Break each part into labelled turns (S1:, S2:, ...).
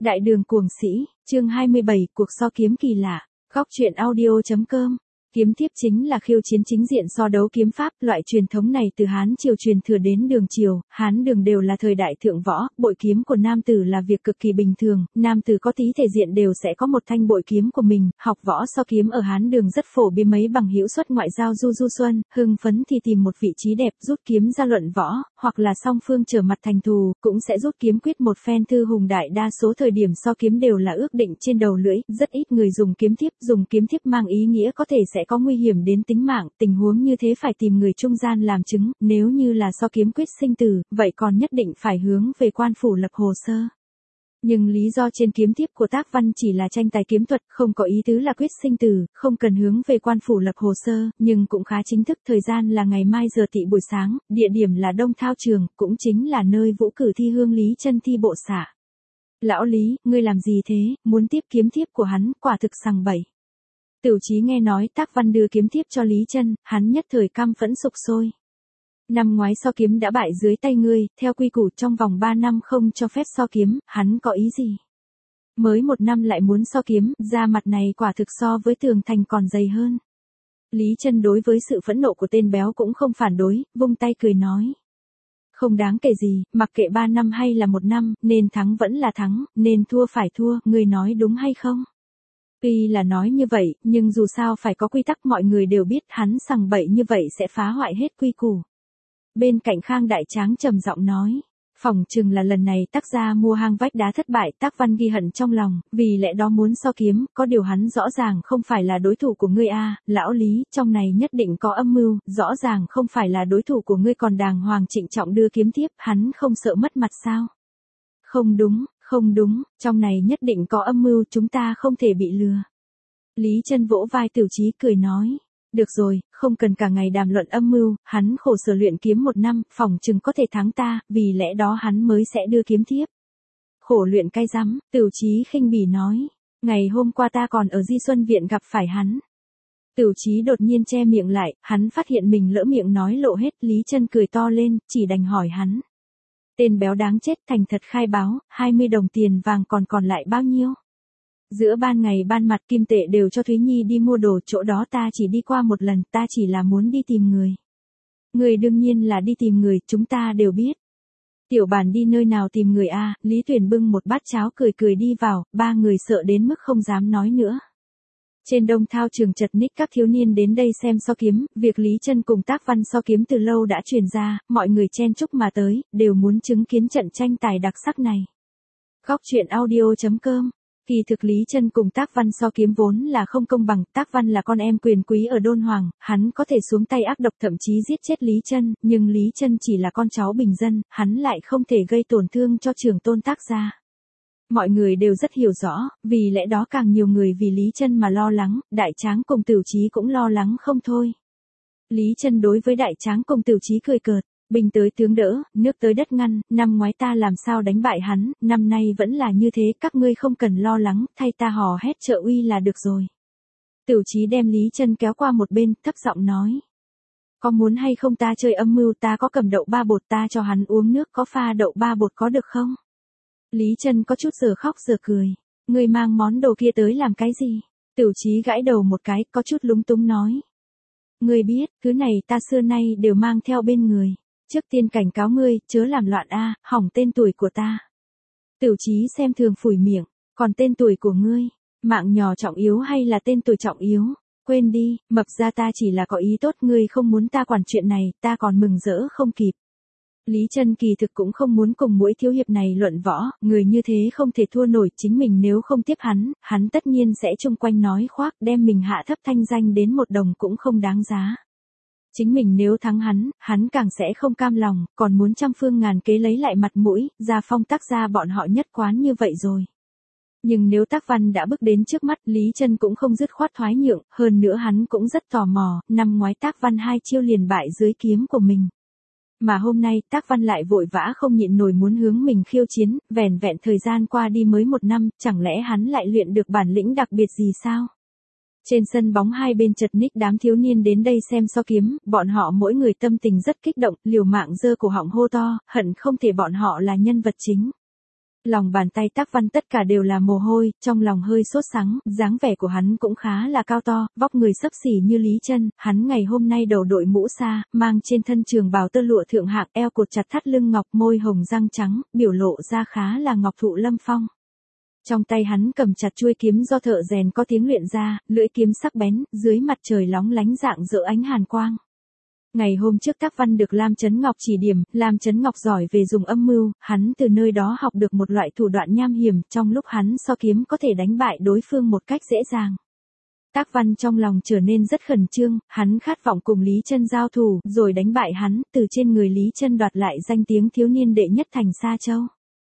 S1: Đại đường cuồng sĩ, chương 27, cuộc so kiếm kỳ lạ. Góc truyện audio.com. Kiếm tiếp chính là khiêu chiến chính diện so đấu kiếm pháp, loại truyền thống này từ Hán Triều truyền thừa đến Đường Triều, Hán Đường đều là thời đại thượng võ, bội kiếm của nam tử là việc cực kỳ bình thường, nam tử có tí thể diện đều sẽ có một thanh bội kiếm của mình, học võ so kiếm ở Hán Đường rất phổ biến, mấy bằng hữu xuất ngoại giao du xuân, hưng phấn thì tìm một vị trí đẹp rút kiếm ra luận võ, hoặc là song phương trở mặt thành thù, cũng sẽ rút kiếm quyết một phen thư hùng, đại đa số thời điểm so kiếm đều là ước định trên đầu lưỡi, rất ít người dùng kiếm tiếp mang ý nghĩa có thể sẽ có nguy hiểm đến tính mạng, tình huống như thế phải tìm người trung gian làm chứng, nếu như là so kiếm quyết sinh tử, vậy còn nhất định phải hướng về quan phủ lập hồ sơ. Nhưng lý do trên kiếm tiếp của Tác Văn chỉ là tranh tài kiếm thuật, không có ý tứ là quyết sinh tử, không cần hướng về quan phủ lập hồ sơ, nhưng cũng khá chính thức, thời gian là ngày mai giờ tỵ buổi sáng, địa điểm là Đông Thao Trường, cũng chính là nơi Vũ cử thi hương Lý Chân thi bộ xạ. Lão Lý, ngươi làm gì thế, muốn tiếp kiếm tiếp của hắn, quả thực sằng bậy. Tửu Chí nghe nói Tác Văn đưa kiếm tiếp cho Lý Chân, hắn nhất thời căm phẫn sục sôi. Năm ngoái so kiếm đã bại dưới tay ngươi, theo quy củ trong vòng 3 năm không cho phép so kiếm, hắn có ý gì? Mới 1 năm lại muốn so kiếm, da mặt này quả thực so với tường thành còn dày hơn. Lý Chân đối với sự phẫn nộ của tên béo cũng không phản đối, vung tay cười nói. Không đáng kể gì, mặc kệ 3 năm hay là 1 năm, nên thắng vẫn là thắng, nên thua phải thua, ngươi nói đúng hay không? Tuy là nói như vậy, nhưng dù sao phải có quy tắc, mọi người đều biết hắn sằng bậy như vậy sẽ phá hoại hết quy củ. Bên cạnh Khang Đại Tráng trầm giọng nói, phỏng chừng là lần này Tác gia mua hang vách đá thất bại, Tác Văn ghi hận trong lòng, vì lẽ đó muốn so kiếm, có điều hắn rõ ràng không phải là đối thủ của ngươi a, lão Lý, trong này nhất định có âm mưu, rõ ràng không phải là đối thủ của ngươi còn đàng hoàng trịnh trọng đưa kiếm tiếp, hắn không sợ mất mặt sao? Không đúng, trong này nhất định có âm mưu, chúng ta không thể bị lừa. Lý Chân vỗ vai Tửu Chí cười nói, được rồi, không cần cả ngày đàm luận âm mưu, hắn khổ sở luyện kiếm 1 năm, phỏng chừng có thể thắng ta, vì lẽ đó hắn mới sẽ đưa kiếm tiếp. Khổ luyện cay rắm, Tửu Chí khinh bỉ nói, ngày hôm qua ta còn ở Di Xuân Viện gặp phải hắn. Tửu Chí đột nhiên che miệng lại, hắn phát hiện mình lỡ miệng nói lộ hết, Lý Chân cười to lên, chỉ đành hỏi hắn. Tên béo đáng chết, thành thật khai báo, 20 đồng tiền vàng còn lại bao nhiêu? Giữa ban ngày ban mặt kim tệ đều cho Thúy Nhi đi mua đồ, chỗ đó ta chỉ đi qua một lần, ta chỉ là muốn đi tìm người. Người đương nhiên là đi tìm người, chúng ta đều biết. Tiểu Bản đi nơi nào tìm người a? Lý Tuyền bưng một bát cháo cười đi vào, 3 người sợ đến mức không dám nói nữa. Trên Đông Thao Trường chật ních các thiếu niên đến đây xem so kiếm, việc Lý Chân cùng Tác Văn so kiếm từ lâu đã truyền ra, mọi người chen chúc mà tới, đều muốn chứng kiến trận tranh tài đặc sắc này. Góc truyện audio.com. Kỳ thực Lý Chân cùng Tác Văn so kiếm vốn là không công bằng, Tác Văn là con em quyền quý ở Đôn Hoàng, hắn có thể xuống tay ác độc thậm chí giết chết Lý Chân, nhưng Lý Chân chỉ là con cháu bình dân, hắn lại không thể gây tổn thương cho trưởng tôn Tác gia. Mọi người đều rất hiểu rõ, vì lẽ đó càng nhiều người vì Lý Chân mà lo lắng, Đại Tráng cùng Tửu Chí cũng lo lắng không thôi. Lý Chân đối với Đại Tráng cùng Tửu Chí cười cợt, binh tới tướng đỡ, nước tới đất ngăn, năm ngoái ta làm sao đánh bại hắn, năm nay vẫn là như thế, các ngươi không cần lo lắng, thay ta hò hét trợ uy là được rồi. Tửu Chí đem Lý Chân kéo qua một bên, thấp giọng nói. Có muốn hay không ta chơi âm mưu, ta có cầm đậu ba bột, ta cho hắn uống nước có pha đậu ba bột có được không? Lý Chân có chút giờ khóc giờ cười. Ngươi mang món đồ kia tới làm cái gì? Tửu Chí gãi đầu một cái, có chút lúng túng nói. Ngươi biết, thứ này ta xưa nay đều mang theo bên người. Trước tiên cảnh cáo ngươi, chớ làm loạn a, hỏng tên tuổi của ta. Tửu Chí xem thường phủi miệng, còn tên tuổi của ngươi, mạng nhỏ trọng yếu hay là tên tuổi trọng yếu? Quên đi, mập ra ta chỉ là có ý tốt, ngươi không muốn ta quản chuyện này, ta còn mừng rỡ không kịp. Lý Chân kỳ thực cũng không muốn cùng mỗi thiếu hiệp này luận võ, người như thế không thể thua nổi, chính mình nếu không tiếp hắn tất nhiên sẽ chung quanh nói khoác, đem mình hạ thấp thanh danh đến 1 đồng cũng không đáng giá. Chính mình nếu thắng hắn càng sẽ không cam lòng, còn muốn trăm phương ngàn kế lấy lại mặt mũi, gia phong Tác gia bọn họ nhất quán như vậy rồi. Nhưng nếu Tác Văn đã bước đến trước mắt, Lý Chân cũng không dứt khoát thoái nhượng, hơn nữa hắn cũng rất tò mò, năm ngoái Tác Văn 2 chiêu liền bại dưới kiếm của mình. Mà hôm nay Tác Văn lại vội vã không nhịn nổi muốn hướng mình khiêu chiến, vẻn vẹn thời gian qua đi mới 1 năm, chẳng lẽ hắn lại luyện được bản lĩnh đặc biệt gì sao? Trên sân bóng hai bên chật ních đám thiếu niên đến đây xem so kiếm, bọn họ mỗi người tâm tình rất kích động, liều mạng giơ cổ họng hô to, hận không thể bọn họ là nhân vật chính. Lòng bàn tay Tác Văn tất cả đều là mồ hôi, trong lòng hơi sốt sắng, dáng vẻ của hắn cũng khá là cao to, vóc người xấp xỉ như Lý Chân, hắn ngày hôm nay đầu đội mũ sa, mang trên thân trường bào tơ lụa thượng hạng, eo cột chặt thắt lưng ngọc, môi hồng răng trắng, biểu lộ ra khá là ngọc thụ lâm phong. Trong tay hắn cầm chặt chuôi kiếm do thợ rèn có tiếng luyện ra, lưỡi kiếm sắc bén, dưới mặt trời lóng lánh rạng rỡ ánh hàn quang. Ngày hôm trước Tác Văn được Lam Chấn Ngọc chỉ điểm, Lam Chấn Ngọc giỏi về dùng âm mưu, hắn từ nơi đó học được một loại thủ đoạn nham hiểm, trong lúc hắn so kiếm có thể đánh bại đối phương một cách dễ dàng. Tác Văn trong lòng trở nên rất khẩn trương, hắn khát vọng cùng Lý Chân giao thủ, rồi đánh bại hắn, từ trên người Lý Chân đoạt lại danh tiếng thiếu niên đệ nhất thành Sa Châu.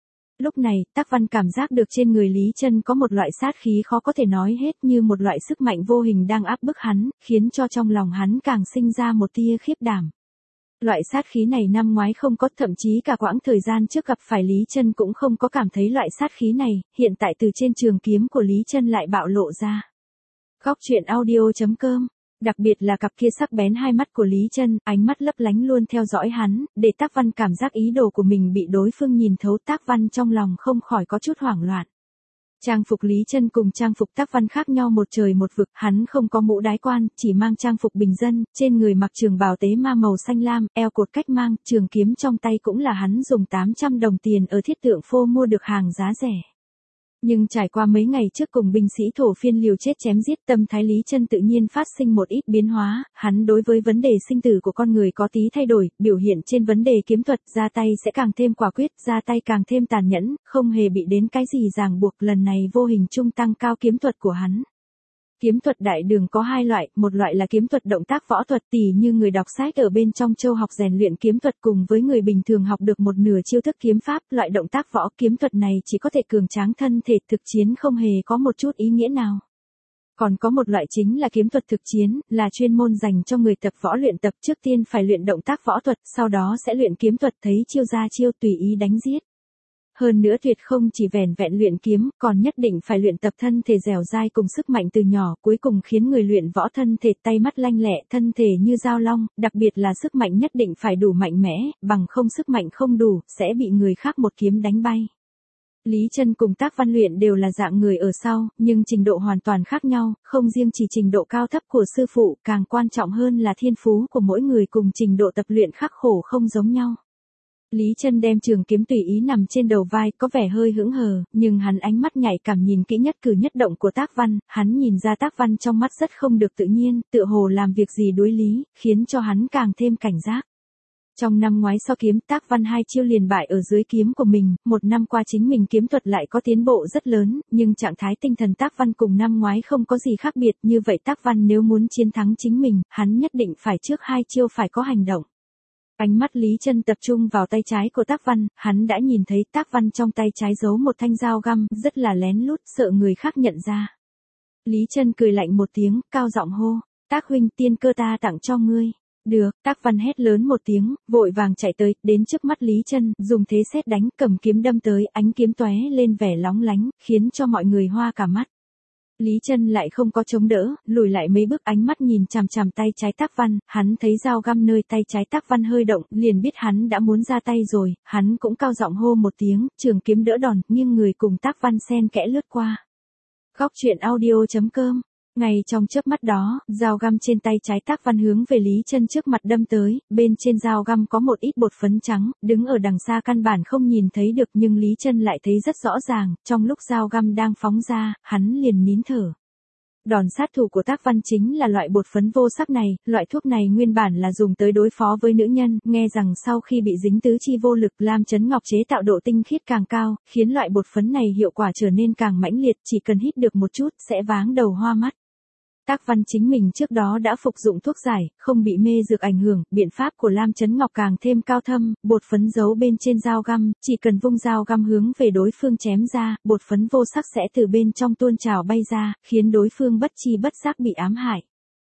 S1: Lúc này, Tác Văn cảm giác được trên người Lý Chân có một loại sát khí khó có thể nói hết, như một loại sức mạnh vô hình đang áp bức hắn, khiến cho trong lòng hắn càng sinh ra một tia khiếp đảm. Loại sát khí này năm ngoái không có, thậm chí cả quãng thời gian trước gặp phải Lý Chân cũng không có cảm thấy loại sát khí này, hiện tại từ trên trường kiếm của Lý Chân lại bạo lộ ra. Góc truyện audio.com. Đặc biệt là cặp kia sắc bén hai mắt của Lý Chân, ánh mắt lấp lánh luôn theo dõi hắn, để Tác Văn cảm giác ý đồ của mình bị đối phương nhìn thấu. Tác Văn trong lòng không khỏi có chút hoảng loạn. Trang phục Lý Chân cùng trang phục Tác Văn khác nhau một trời một vực, hắn không có mũ đái quan, chỉ mang trang phục bình dân, trên người mặc trường bào tế ma màu xanh lam, eo cột cách mang, trường kiếm trong tay cũng là hắn dùng 800 đồng tiền ở Thiết Tượng Phô mua được hàng giá rẻ. Nhưng trải qua mấy ngày trước cùng binh sĩ thổ phiên liều chết chém giết, tâm thái Lý Chân tự nhiên phát sinh một ít biến hóa, hắn đối với vấn đề sinh tử của con người có tí thay đổi, biểu hiện trên vấn đề kiếm thuật, ra tay sẽ càng thêm quả quyết, ra tay càng thêm tàn nhẫn, không hề bị đến cái gì ràng buộc, lần này vô hình trung tăng cao kiếm thuật của hắn. Kiếm thuật đại đường có hai loại, một loại là kiếm thuật động tác võ thuật, tỉ như người đọc sách ở bên trong châu học rèn luyện kiếm thuật cùng với người bình thường học được một nửa chiêu thức kiếm pháp, loại động tác võ kiếm thuật này chỉ có thể cường tráng thân thể, thực chiến không hề có một chút ý nghĩa nào. Còn có một loại chính là kiếm thuật thực chiến, là chuyên môn dành cho người tập võ luyện tập, trước tiên phải luyện động tác võ thuật, sau đó sẽ luyện kiếm thuật, thấy chiêu ra chiêu tùy ý đánh giết. Hơn nữa tuyệt không chỉ vẻn vẹn luyện kiếm, còn nhất định phải luyện tập thân thể dẻo dai cùng sức mạnh từ nhỏ, cuối cùng khiến người luyện võ thân thể tay mắt lanh lẹ, thân thể như dao long, đặc biệt là sức mạnh nhất định phải đủ mạnh mẽ, bằng không sức mạnh không đủ, sẽ bị người khác một kiếm đánh bay. Lý Chân cùng Tác Văn luyện đều là dạng người ở sau, nhưng trình độ hoàn toàn khác nhau, không riêng chỉ trình độ cao thấp của sư phụ, càng quan trọng hơn là thiên phú của mỗi người cùng trình độ tập luyện khắc khổ không giống nhau. Lý Chân đem trường kiếm tùy ý nằm trên đầu vai, có vẻ hơi hững hờ, nhưng hắn ánh mắt nhạy cảm nhìn kỹ nhất cử nhất động của Tác Văn, hắn nhìn ra Tác Văn trong mắt rất không được tự nhiên, tựa hồ làm việc gì đối lý, khiến cho hắn càng thêm cảnh giác. Trong năm ngoái so kiếm, Tác Văn 2 chiêu liền bại ở dưới kiếm của mình, một năm qua chính mình kiếm thuật lại có tiến bộ rất lớn, nhưng trạng thái tinh thần Tác Văn cùng năm ngoái không có gì khác biệt, như vậy Tác Văn nếu muốn chiến thắng chính mình, hắn nhất định phải trước 2 chiêu phải có hành động. Ánh mắt Lý Chân tập trung vào tay trái của Tác Văn, hắn đã nhìn thấy Tác Văn trong tay trái giấu một thanh dao găm, rất là lén lút, sợ người khác nhận ra. Lý Chân cười lạnh một tiếng, cao giọng hô, Tác huynh, tiên cơ ta tặng cho ngươi. Được, Tác Văn hét lớn một tiếng, vội vàng chạy tới, đến trước mắt Lý Chân, dùng thế sét đánh, cầm kiếm đâm tới, ánh kiếm tóe lên vẻ lóng lánh, khiến cho mọi người hoa cả mắt. Lý Chân lại không có chống đỡ, lùi lại mấy bước, ánh mắt nhìn chằm chằm tay trái Tác Văn, hắn thấy dao găm nơi tay trái Tác Văn hơi động, liền biết hắn đã muốn ra tay rồi, hắn cũng cao giọng hô một tiếng, trường kiếm đỡ đòn, nhưng người cùng Tác Văn xen kẽ lướt qua. Góc truyện audio.com. Ngay trong chớp mắt đó, dao găm trên tay trái Tác Văn hướng về Lý Chân trước mặt đâm tới, bên trên dao găm có một ít bột phấn trắng, đứng ở đằng xa căn bản không nhìn thấy được, nhưng Lý Chân lại thấy rất rõ ràng, trong lúc dao găm đang phóng ra, hắn liền nín thở. Đòn sát thủ của Tác Văn chính là loại bột phấn vô sắc này, loại thuốc này nguyên bản là dùng tới đối phó với nữ nhân, nghe rằng sau khi bị dính tứ chi vô lực, Lam Chấn Ngọc chế tạo độ tinh khiết càng cao, khiến loại bột phấn này hiệu quả trở nên càng mãnh liệt, chỉ cần hít được một chút, sẽ váng đầu hoa mắt. Tác Văn chính mình trước đó đã phục dụng thuốc giải, không bị mê dược ảnh hưởng, biện pháp của Lam Chấn Ngọc càng thêm cao thâm, bột phấn giấu bên trên dao găm, chỉ cần vung dao găm hướng về đối phương chém ra, bột phấn vô sắc sẽ từ bên trong tuôn trào bay ra, khiến đối phương bất chi bất giác bị ám hại.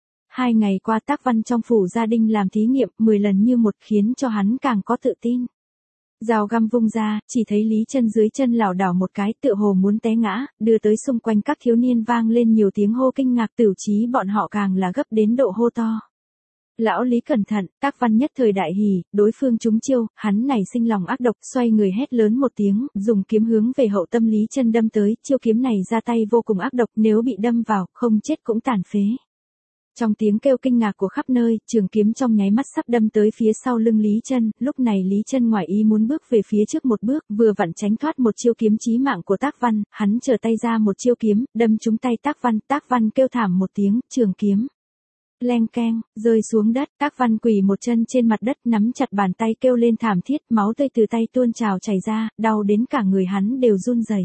S1: 2 ngày qua Tác Văn trong phủ gia đình làm thí nghiệm, 10 lần như một, khiến cho hắn càng có tự tin. Dao găm vung ra, chỉ thấy Lý Chân dưới chân lảo đảo một cái, tựa hồ muốn té ngã, đưa tới xung quanh các thiếu niên vang lên nhiều tiếng hô kinh ngạc, Tửu Chí bọn họ càng là gấp đến độ hô to. Lão Lý cẩn thận, Tác Văn nhất thời đại hỉ, đối phương trúng chiêu, hắn này sinh lòng ác độc, xoay người hét lớn một tiếng, dùng kiếm hướng về hậu tâm Lý Chân đâm tới, chiêu kiếm này ra tay vô cùng ác độc, nếu bị đâm vào, không chết cũng tàn phế. Trong tiếng kêu kinh ngạc của khắp nơi, trường kiếm trong nháy mắt sắp đâm tới phía sau lưng Lý Chân, lúc này Lý Chân ngoài ý muốn bước về phía trước một bước, vừa vặn tránh thoát một chiêu kiếm chí mạng của Tác Văn, hắn trở tay ra một chiêu kiếm, đâm trúng tay Tác Văn kêu thảm một tiếng, trường kiếm leng keng, rơi xuống đất, Tác Văn quỳ một chân trên mặt đất, nắm chặt bàn tay kêu lên thảm thiết, máu tươi từ tay tuôn trào chảy ra, đau đến cả người hắn đều run rẩy.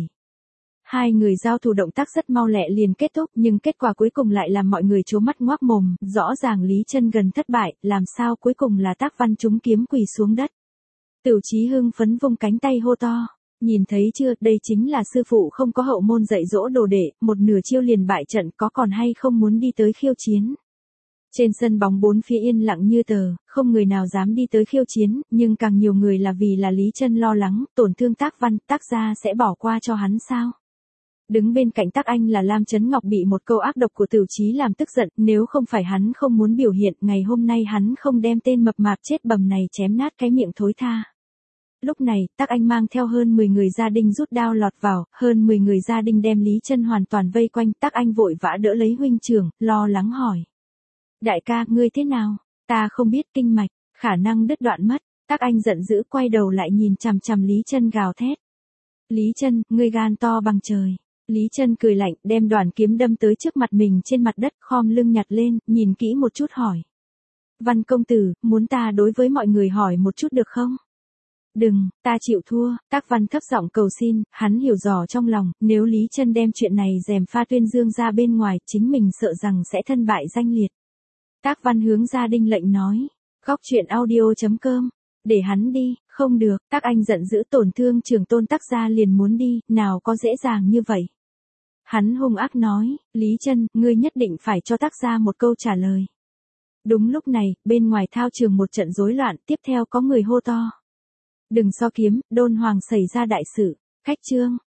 S1: Hai người giao thủ động tác rất mau lẹ liền kết thúc, nhưng kết quả cuối cùng lại làm mọi người trố mắt ngoác mồm, rõ ràng Lý Chân gần thất bại, làm sao cuối cùng là Tác Văn trúng kiếm quỳ xuống đất. Tửu Chí hưng phấn vung cánh tay hô to, nhìn thấy chưa, đây chính là sư phụ không có hậu môn dạy dỗ đồ đệ, một nửa chiêu liền bại trận, có còn hay không muốn đi tới khiêu chiến. Trên sân bóng bốn phía yên lặng như tờ, không người nào dám đi tới khiêu chiến, nhưng càng nhiều người là vì là Lý Chân lo lắng, tổn thương Tác Văn, Tác gia sẽ bỏ qua cho hắn sao? Đứng bên cạnh Tác Anh là Lam Chấn Ngọc bị một câu ác độc của Tửu Chí làm tức giận, nếu không phải hắn không muốn biểu hiện, ngày hôm nay hắn không đem tên mập mạp chết bầm này chém nát cái miệng thối tha. Lúc này, Tác Anh mang theo hơn 10 người gia đình rút đao lọt vào, hơn 10 người gia đình đem Lý Chân hoàn toàn vây quanh, Tác Anh vội vã đỡ lấy huynh trưởng, lo lắng hỏi. Đại ca, ngươi thế nào? Ta không biết, kinh mạch, khả năng đứt đoạn mất. Tác Anh giận dữ quay đầu lại nhìn chằm chằm Lý Chân gào thét. Lý Chân, ngươi gan to bằng trời. Lý Chân cười lạnh, đem đoàn kiếm đâm tới trước mặt mình trên mặt đất, khom lưng nhặt lên, nhìn kỹ một chút hỏi. Văn công tử, muốn ta đối với mọi người hỏi một chút được không? Đừng, ta chịu thua. Tác Văn thấp giọng cầu xin, hắn hiểu rõ trong lòng, nếu Lý Chân đem chuyện này gièm pha tuyên dương ra bên ngoài, chính mình sợ rằng sẽ thân bại danh liệt. Tác Văn hướng gia đình lệnh nói, góc chuyện audio.com, để hắn đi, không được, Tác Anh giận dữ, tổn thương trưởng tôn Tác gia liền muốn đi, nào có dễ dàng như vậy. Hắn hung ác nói, Lý Chân, ngươi nhất định phải cho Tác gia một câu trả lời. Đúng lúc này, bên ngoài thao trường một trận rối loạn, tiếp theo có người hô to. Đừng so kiếm, Đôn Hoàng xảy ra đại sự, khách trương.